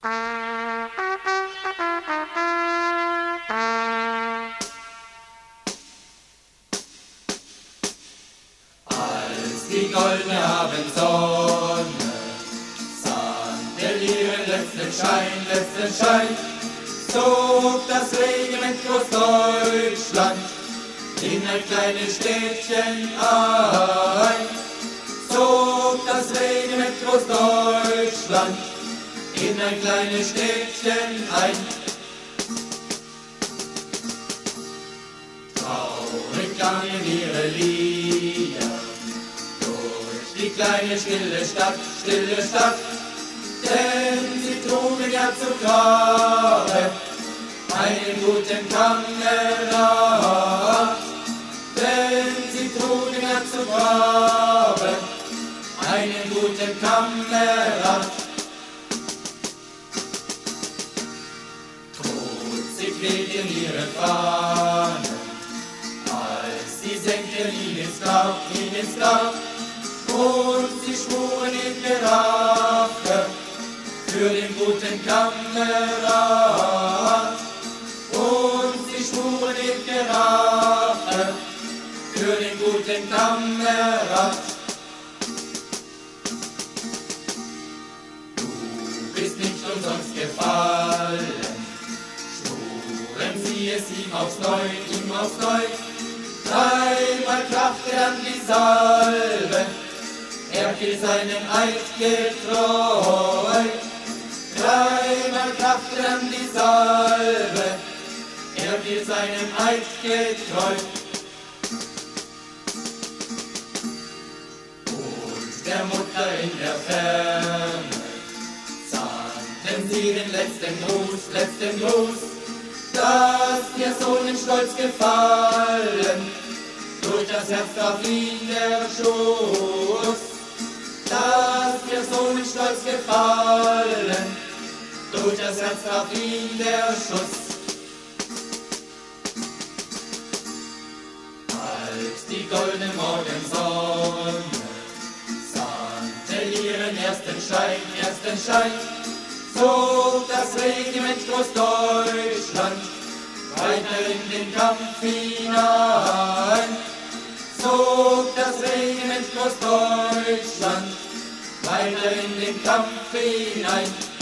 Als die goldene Abendsonne sank der ihren letzten Schein, zog das Regiment Großdeutschland in ein kleines Städtchen ein. Zog das Regiment Großdeutschland in ein kleines Städtchen ein. Traurig klangen ihre Lieder durch die kleine stille Stadt, denn sie trugen ja zu Grabe einen guten Kamerad. Denn sie trugen ja zu Grabe einen guten Kamerad. Trutzig wehten ihre Fahnen, als sie senkten ihn ins Grab, und sie schwuren in der Rache für den guten Kamerad. Und sie schwuren in der Rache für den guten Kamerad. Du bist nicht umsonst gefallen, schwuren sie es ihm aufs Neue. Dreimal krachte an die Salbe, er fiel seinem Eid getreu. Dreimal krachte an die Salbe, er fiel seinem Eid getreu. Und der Mutter in der Ferne sandten sie den letzten Gruß, dass ihr Sohn in Stolz gefallen, durch das Herz traf ihn der Schuss. Dass ihr Sohn in Stolz gefallen, durch das Herz traf ihn der Schuss. Als die goldene Morgensonne sandte ihren ersten Schein, zog das Regiment Großdeutschland weiter in den Kampf hinein. Zog das Regiment Großdeutschland weiter in den Kampf hinein.